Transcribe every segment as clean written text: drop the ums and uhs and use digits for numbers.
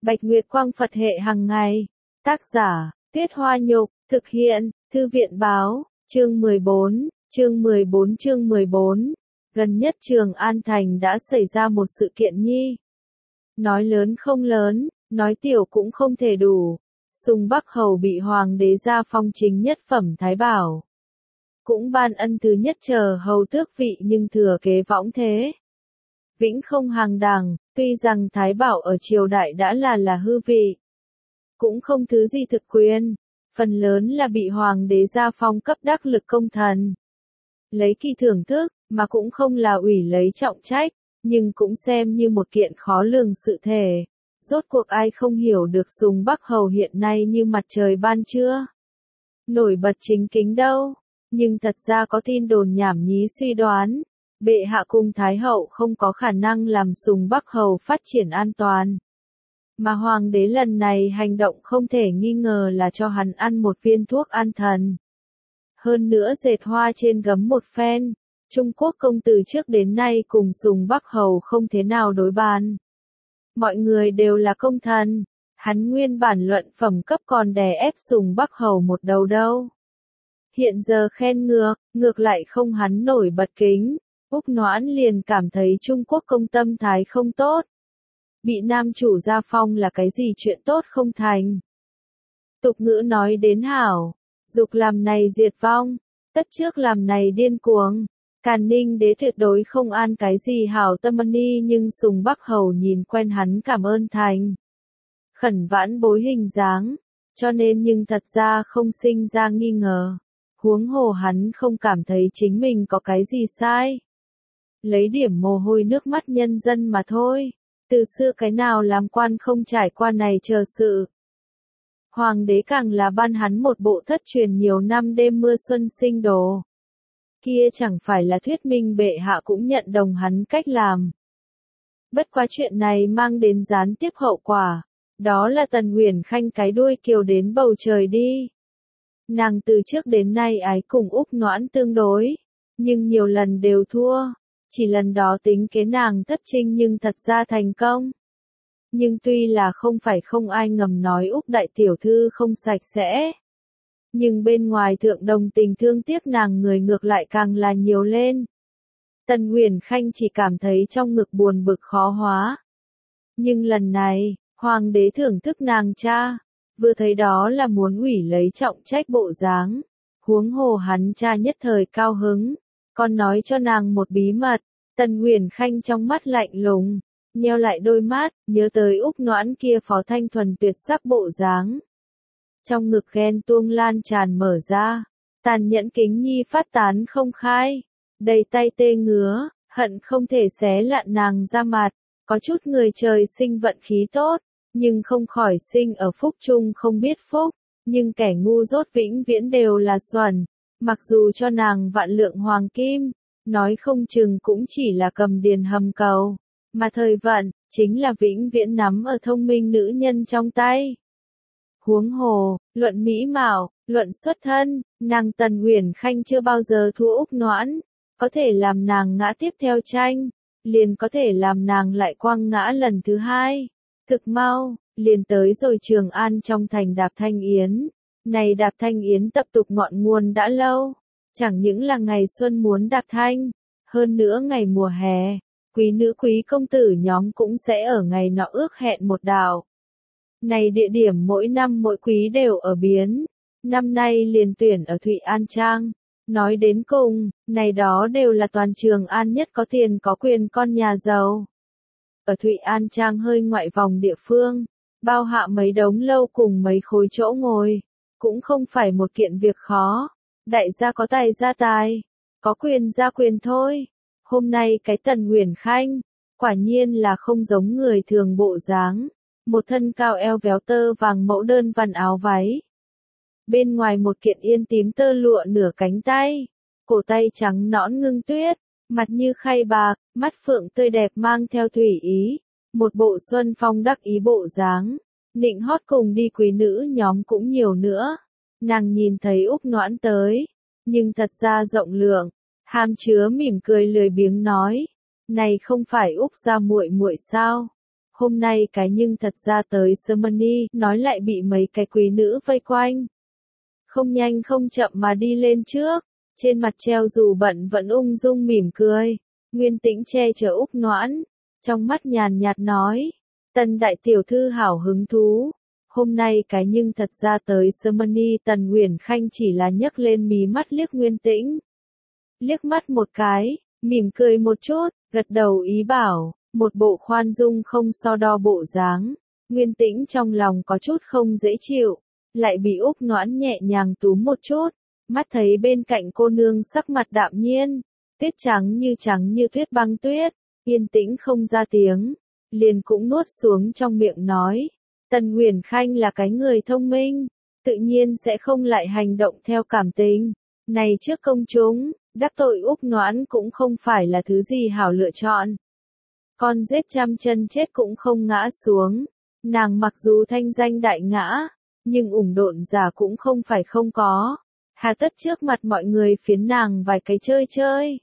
Bạch Nguyệt Quang Phật hệ hàng ngày. Tác giả, Tuyết Hoa Nhục, thực hiện, Thư viện Báo, chương 14, chương 14. Gần nhất Trường An Thành đã xảy ra một sự kiện nhi. Nói lớn không lớn, nói tiểu cũng không thể đủ. Sùng Bắc Hầu bị Hoàng đế gia phong chính nhất phẩm Thái Bảo. Cũng ban ân thứ nhất chờ hầu tước vị nhưng thừa kế võng thế. Vĩnh không hàng đàng, tuy rằng Thái Bảo ở triều đại đã là hư vị. Cũng không thứ gì thực quyền, phần lớn là bị Hoàng đế gia phong cấp đắc lực công thần. Lấy kỳ thưởng thức, mà cũng không là ủy lấy trọng trách, nhưng cũng xem như một kiện khó lường sự thể. Rốt cuộc ai không hiểu được Sùng Bắc Hầu hiện nay như mặt trời ban trưa. Nổi bật chính kính đâu, nhưng thật ra có tin đồn nhảm nhí suy đoán. Bệ hạ cùng Thái Hậu không có khả năng làm Sùng Bắc Hầu phát triển an toàn. Mà Hoàng đế lần này hành động không thể nghi ngờ là cho hắn ăn một viên thuốc an thần. Hơn nữa dệt hoa trên gấm một phen, Trung Quốc công từ trước đến nay cùng Sùng Bắc Hầu không thế nào đối bàn. Mọi người đều là công thần, hắn nguyên bản luận phẩm cấp còn đè ép Sùng Bắc Hầu một đầu đâu. Hiện giờ khen ngược lại không hắn nổi bật kính, Úc Noãn liền cảm thấy Trung Quốc công tâm thái không tốt. Bị nam chủ gia phong là cái gì chuyện tốt không thành. Tục ngữ nói đến hảo, dục làm này diệt vong, tất trước làm này điên cuồng. Càn Ninh đế tuyệt đối không an cái gì hảo tâm ni nhưng Sùng Bắc Hầu nhìn quen hắn cảm ơn thành. Khẩn vãn bối hình dáng, cho nên nhưng thật ra không sinh ra nghi ngờ. Huống hồ hắn không cảm thấy chính mình có cái gì sai. Lấy điểm mồ hôi nước mắt nhân dân mà thôi. Từ xưa cái nào làm quan không trải qua này chờ sự. Hoàng đế càng là ban hắn một bộ thất truyền nhiều năm đêm mưa xuân sinh đồ. Kia chẳng phải là thuyết minh bệ hạ cũng nhận đồng hắn cách làm. Bất quá chuyện này mang đến gián tiếp hậu quả. Đó là Tần Uyển Khanh cái đuôi kiều đến bầu trời đi. Nàng từ trước đến nay ái cùng Úc Noãn tương đối. Nhưng nhiều lần đều thua. Chỉ lần đó tính kế nàng thất trinh nhưng thật ra thành công. Nhưng tuy là không phải không ai ngầm nói Úc đại tiểu thư không sạch sẽ. Nhưng bên ngoài thượng đồng tình thương tiếc nàng người ngược lại càng là nhiều lên. Tần Uyển Khanh chỉ cảm thấy trong ngực buồn bực khó hóa. Nhưng lần này, Hoàng đế thưởng thức nàng cha. Vừa thấy đó là muốn ủy lấy trọng trách bộ dáng. Huống hồ hắn cha nhất thời cao hứng. Còn nói cho nàng một bí mật, Tần Uyển Khanh trong mắt lạnh lùng, nheo lại đôi mắt, nhớ tới Úc Noãn kia phó thanh thuần tuyệt sắc bộ dáng. Trong ngực ghen tuông lan tràn mở ra, tàn nhẫn kính nhi phát tán không khai, đầy tay tê ngứa, hận không thể xé lạn nàng ra mặt, có chút người trời sinh vận khí tốt, nhưng không khỏi sinh ở phúc chung không biết phúc, nhưng kẻ ngu dốt vĩnh viễn đều là xuẩn. Mặc dù cho nàng vạn lượng hoàng kim, nói không chừng cũng chỉ là cầm điền hầm cầu, mà thời vận, chính là vĩnh viễn nắm ở thông minh nữ nhân trong tay. Huống hồ, luận mỹ mạo, luận xuất thân, nàng Tần Uyển Khanh chưa bao giờ thua Úc Noãn, có thể làm nàng ngã tiếp theo tranh, liền có thể làm nàng lại quăng ngã lần thứ hai. Thực mau, liền tới rồi Trường An trong thành Đạp Thanh Yến. Này Đạp Thanh Yến tập tục ngọn nguồn đã lâu, chẳng những là ngày xuân muốn đạp thanh, hơn nữa ngày mùa hè, quý nữ quý công tử nhóm cũng sẽ ở ngày nọ ước hẹn một đạo. Này địa điểm mỗi năm mỗi quý đều ở biến, năm nay liền tuyển ở Thụy An Trang. Nói đến cùng, này đó đều là toàn Trường An nhất có tiền có quyền con nhà giàu. Ở Thụy An Trang hơi ngoại vòng địa phương, bao hạ mấy đống lâu cùng mấy khối chỗ ngồi. Cũng không phải một kiện việc khó, đại gia có tài ra tài, có quyền ra quyền thôi. Hôm nay cái Tần Uyển Khanh, quả nhiên là không giống người thường bộ dáng, một thân cao eo véo tơ vàng mẫu đơn văn áo váy. Bên ngoài một kiện yên tím tơ lụa nửa cánh tay, cổ tay trắng nõn ngưng tuyết, mặt như khay bạc, mắt phượng tươi đẹp mang theo thủy ý, một bộ xuân phong đắc ý bộ dáng. Nịnh hót cùng đi quý nữ nhóm cũng nhiều nữa. Nàng nhìn thấy Úc Noãn tới, nhưng thật ra rộng lượng, hàm chứa mỉm cười lười biếng nói, này không phải Úc gia muội muội sao? Hôm nay cái nhưng thật ra tới Germany, nói lại bị mấy cái quý nữ vây quanh. Không nhanh không chậm mà đi lên trước, trên mặt treo dù bận vẫn ung dung mỉm cười. Nguyên Tĩnh che chở Úc Noãn, trong mắt nhàn nhạt nói, Tần đại tiểu thư hảo hứng thú. Hôm nay cái nhưng thật ra tới Germany, Tần Uyển Khanh chỉ là nhấc lên mí mắt liếc Nguyên Tĩnh. Liếc mắt một cái, mỉm cười một chút, gật đầu ý bảo, một bộ khoan dung không so đo bộ dáng. Nguyên Tĩnh trong lòng có chút không dễ chịu, lại bị Úc Noãn nhẹ nhàng túm một chút, mắt thấy bên cạnh cô nương sắc mặt đạm nhiên, tuyết trắng như tuyết băng tuyết, yên tĩnh không ra tiếng, liền cũng nuốt xuống trong miệng nói, Tần Uyển Khanh là cái người thông minh, tự nhiên sẽ không lại hành động theo cảm tình. Này trước công chúng, đắc tội Úc Noãn cũng không phải là thứ gì hảo lựa chọn. Con giết trăm chân chết cũng không ngã xuống, nàng mặc dù thanh danh đại ngã, nhưng ủng độn giả cũng không phải không có. Hà tất trước mặt mọi người phiến nàng vài cái chơi chơi.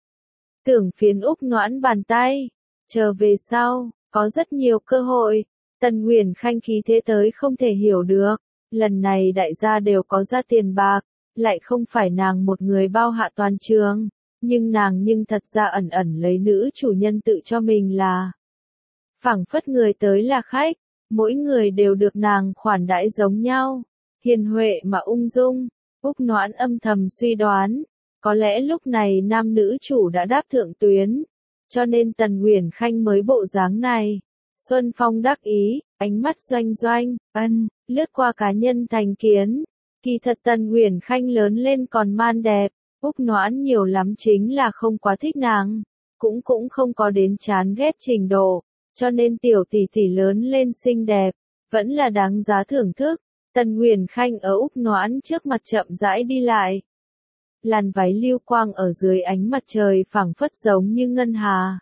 Tưởng phiến Úc Noãn bàn tay, chờ về sau, có rất nhiều cơ hội. Tần Uyển Khanh khí thế tới không thể hiểu được, lần này đại gia đều có ra tiền bạc, lại không phải nàng một người bao hạ toàn trường, nhưng nàng thật ra ẩn ẩn lấy nữ chủ nhân tự cho mình là. Phảng phất người tới là khách, mỗi người đều được nàng khoản đãi giống nhau, hiền huệ mà ung dung. Úc Noãn âm thầm suy đoán, có lẽ lúc này nam nữ chủ đã đáp thượng tuyến, cho nên Tần Uyển Khanh mới bộ dáng này. Xuân Phong đắc ý, ánh mắt doanh doanh, lướt qua cá nhân thành kiến. Kỳ thật Tần Uyển Khanh lớn lên còn man đẹp, Úc Noãn nhiều lắm chính là không quá thích nàng, cũng không có đến chán ghét trình độ, cho nên tiểu tỷ tỷ lớn lên xinh đẹp, vẫn là đáng giá thưởng thức. Tần Uyển Khanh ở Úc Noãn trước mặt chậm rãi đi lại. Làn váy lưu quang ở dưới ánh mặt trời phảng phất giống như ngân hà.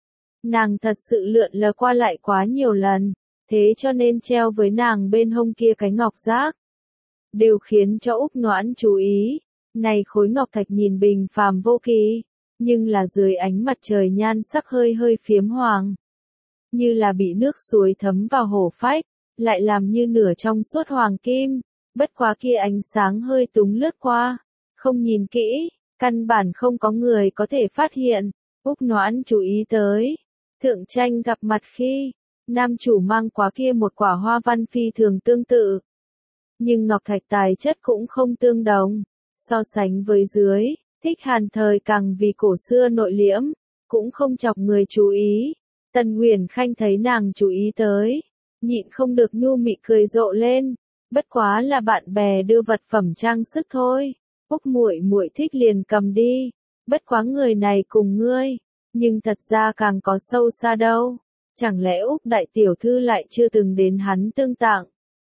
Nàng thật sự lượn lờ qua lại quá nhiều lần, thế cho nên treo với nàng bên hông kia cái ngọc giác. Đều khiến cho Úc Noãn chú ý, này khối ngọc thạch nhìn bình phàm vô kỳ, nhưng là dưới ánh mặt trời nhan sắc hơi hơi phiếm hoàng. Như là bị nước suối thấm vào hổ phách, lại làm như nửa trong suốt hoàng kim, bất quá kia ánh sáng hơi túng lướt qua, không nhìn kỹ, căn bản không có người có thể phát hiện. Úc Noãn chú ý tới, thượng tranh gặp mặt khi, nam chủ mang quá kia một quả hoa văn phi thường tương tự. Nhưng ngọc thạch tài chất cũng không tương đồng, so sánh với dưới, Thích Hàn thời càng vì cổ xưa nội liễm, cũng không chọc người chú ý. Tần Uyển Khanh thấy nàng chú ý tới, nhịn không được nhu mị cười rộ lên, bất quá là bạn bè đưa vật phẩm trang sức thôi. Úc muội muội thích liền cầm đi, bất quá người này cùng ngươi, nhưng thật ra càng có sâu xa đâu, chẳng lẽ Úc đại tiểu thư lại chưa từng đến hắn tương tặng.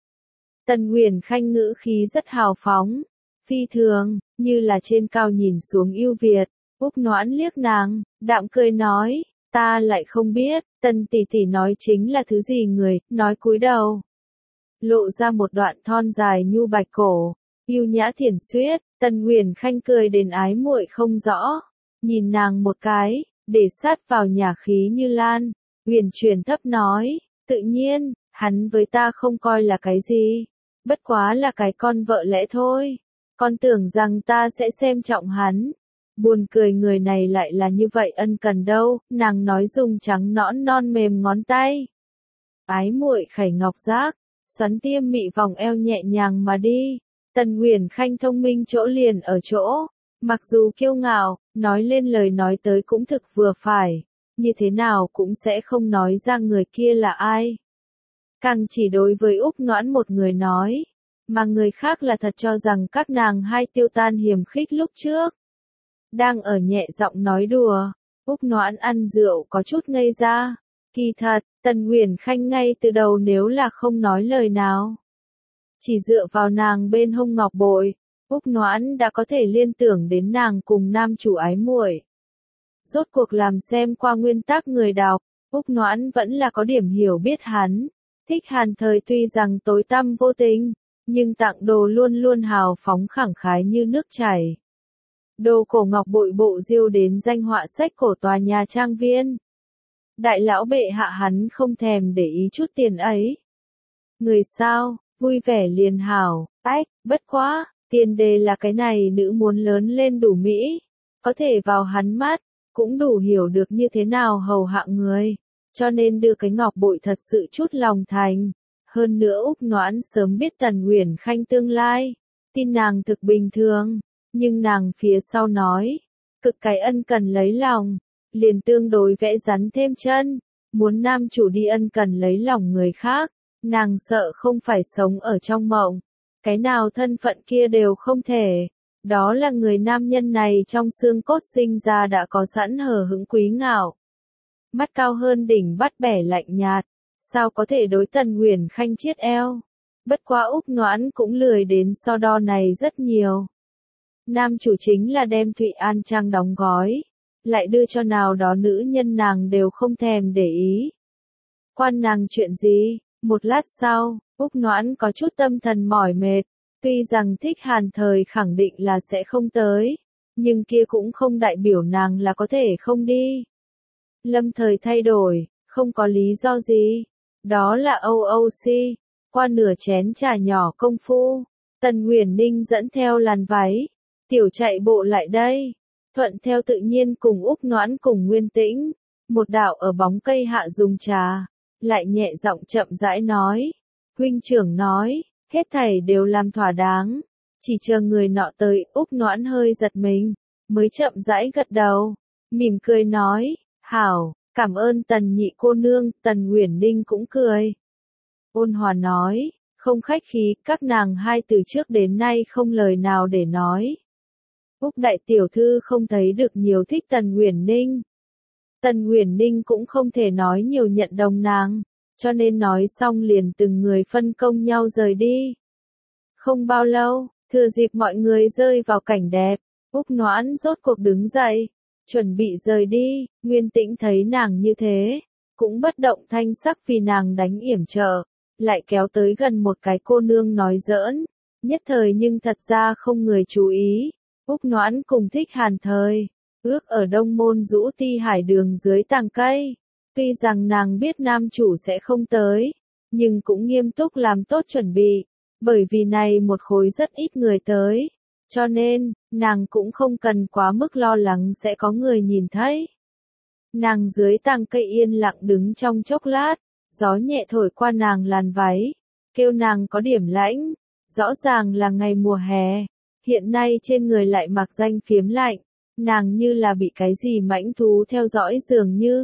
Tần Uyển Khanh ngữ khí rất hào phóng, phi thường, như là trên cao nhìn xuống yêu Việt. Úc Noãn liếc nàng, đạm cười nói, ta lại không biết, Tần tỷ tỷ nói chính là thứ gì người, nói cúi đầu. Lộ ra một đoạn thon dài nhu bạch cổ, yêu nhã thiển suyết. Tần Uyển Khanh cười đến ái muội không rõ, nhìn nàng một cái, để sát vào nhà khí như lan, huyền chuyển thấp nói, tự nhiên, hắn với ta không coi là cái gì, bất quá là cái con vợ lẽ thôi, con tưởng rằng ta sẽ xem trọng hắn. Buồn cười người này lại là như vậy ân cần đâu, nàng nói dùng trắng nõn non mềm ngón tay. Ái muội khẩy ngọc giác, xoắn tiêm mị vòng eo nhẹ nhàng mà đi. Tần Uyển Khanh thông minh chỗ liền ở chỗ, mặc dù kiêu ngạo, nói lên lời nói tới cũng thực vừa phải, như thế nào cũng sẽ không nói ra người kia là ai. Càng chỉ đối với Úc Noãn một người nói, mà người khác là thật cho rằng các nàng hai tiêu tan hiềm khích lúc trước. Đang ở nhẹ giọng nói đùa, Úc Noãn ăn rượu có chút ngây ra. Kỳ thật, Tần Uyển Khanh ngay từ đầu nếu là không nói lời nào, chỉ dựa vào nàng bên hông ngọc bội, Úc Noãn đã có thể liên tưởng đến nàng cùng nam chủ ái muội. Rốt cuộc làm xem qua nguyên tắc người đọc, Úc Noãn vẫn là có điểm hiểu biết hắn. Thích Hàn thời tuy rằng tối tăm vô tình, nhưng tặng đồ luôn luôn hào phóng khẳng khái như nước chảy. Đồ cổ ngọc bội bộ diêu đến danh họa sách cổ tòa nhà trang viên. Đại lão bệ hạ hắn không thèm để ý chút tiền ấy. Người sao, vui vẻ liền hảo, ách, bất quá, tiền đề là cái này nữ muốn lớn lên đủ mỹ, có thể vào hắn mắt, cũng đủ hiểu được như thế nào hầu hạ người, cho nên đưa cái ngọc bội thật sự chút lòng thành. Hơn nữa Úc Noãn sớm biết Tần Uyển Khanh tương lai, tin nàng thực bình thường, nhưng nàng phía sau nói, cực cái ân cần lấy lòng, liền tương đối vẽ rắn thêm chân, muốn nam chủ đi ân cần lấy lòng người khác, nàng sợ không phải sống ở trong mộng, cái nào thân phận kia đều không thể, đó là người nam nhân này trong xương cốt sinh ra đã có sẵn hờ hững quý ngạo. Mắt cao hơn đỉnh bắt bẻ lạnh nhạt, sao có thể đối Tần Uyển Khanh chiết eo, bất quá Úc Noãn cũng lười đến so đo này rất nhiều. Nam chủ chính là đem Thụy An Trang đóng gói, lại đưa cho nào đó nữ nhân nàng đều không thèm để ý. Quan nàng chuyện gì? Một lát sau, Úc Noãn có chút tâm thần mỏi mệt, tuy rằng Thích Hàn Thời khẳng định là sẽ không tới, nhưng kia cũng không đại biểu nàng là có thể không đi. Lâm Thời thay đổi, không có lý do gì, đó là OOC, qua nửa chén trà nhỏ công phu, Tần Uyển Ninh dẫn theo làn váy, tiểu chạy bộ lại đây, thuận theo tự nhiên cùng Úc Noãn cùng Nguyên Tĩnh, một đạo ở bóng cây hạ dùng trà, lại nhẹ giọng chậm rãi nói, huynh trưởng nói, hết thảy đều làm thỏa đáng, chỉ chờ người nọ tới. Úc Noãn hơi giật mình, mới chậm rãi gật đầu, mỉm cười nói, hảo, cảm ơn Tần nhị cô nương. Tần Uyển Ninh cũng cười, ôn hòa nói, không khách khí, các nàng hai từ trước đến nay không lời nào để nói. Úc đại tiểu thư không thấy được nhiều thích Tần Uyển Ninh. Tần Uyển Ninh cũng không thể nói nhiều nhận đồng nàng, cho nên nói xong liền từng người phân công nhau rời đi. Không bao lâu, thừa dịp mọi người rơi vào cảnh đẹp, Úc Noãn rốt cuộc đứng dậy, chuẩn bị rời đi. Nguyên Tĩnh thấy nàng như thế, cũng bất động thanh sắc vì nàng đánh yểm trợ, lại kéo tới gần một cái cô nương nói giỡn, nhất thời nhưng thật ra không người chú ý. Úc Noãn cùng Thích Hàn Thời, ước ở Đông Môn Dũ Ti Hải đường dưới tàng cây. Tuy rằng nàng biết nam chủ sẽ không tới, nhưng cũng nghiêm túc làm tốt chuẩn bị, bởi vì này một khối rất ít người tới, cho nên, nàng cũng không cần quá mức lo lắng sẽ có người nhìn thấy. Nàng dưới tàng cây yên lặng đứng trong chốc lát, gió nhẹ thổi qua nàng làn váy, kêu nàng có điểm lãnh, rõ ràng là ngày mùa hè, hiện nay trên người lại mặc danh phiếm lạnh, nàng như là bị cái gì mãnh thú theo dõi dường như.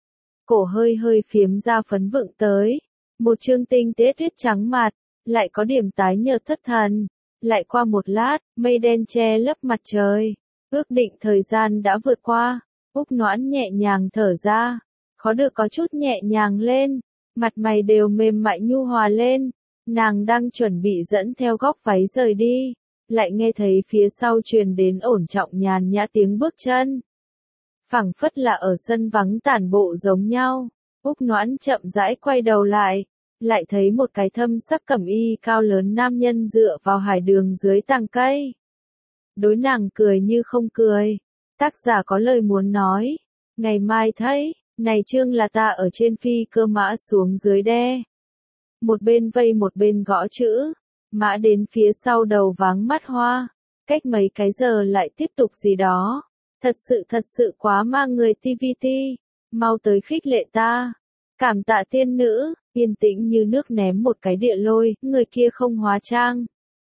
Cổ hơi hơi phiếm ra phấn vựng tới, một trương tinh tế tuyết trắng mặt, lại có điểm tái nhợt thất thần, lại qua một lát, mây đen che lấp mặt trời, ước định thời gian đã vượt qua, Úc Noãn nhẹ nhàng thở ra, khó được có chút nhẹ nhàng lên, mặt mày đều mềm mại nhu hòa lên, nàng đang chuẩn bị dẫn theo góc váy rời đi, lại nghe thấy phía sau truyền đến ổn trọng nhàn nhã tiếng bước chân. Phảng phất là ở sân vắng tản bộ giống nhau, Úc Noãn chậm rãi quay đầu lại thấy một cái thâm sắc cẩm y cao lớn nam nhân dựa vào hải đường dưới tàng cây. Đối nàng cười như không cười, tác giả có lời muốn nói, ngày mai thấy, này chương là ta ở trên phi cơ mã xuống dưới đe. Một bên vây một bên gõ chữ, mã đến phía sau đầu váng mắt hoa, cách mấy cái giờ lại tiếp tục gì đó. Thật sự quá mang người TVT, mau tới khích lệ ta. Cảm tạ tiên nữ, yên tĩnh như nước ném một cái địa lôi, người kia không hóa trang.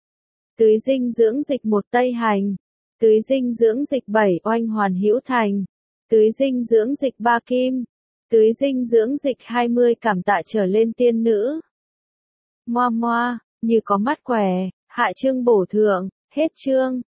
Tưới dinh dưỡng dịch 1 Tây Hành, tưới dinh dưỡng dịch 7 Oanh Hoàn Hữu Thành, tưới dinh dưỡng dịch 3 Kim, tưới dinh dưỡng dịch 20 cảm tạ trở lên tiên nữ. Moa moa, như có mắt quẻ, hạ chương bổ thượng, hết chương.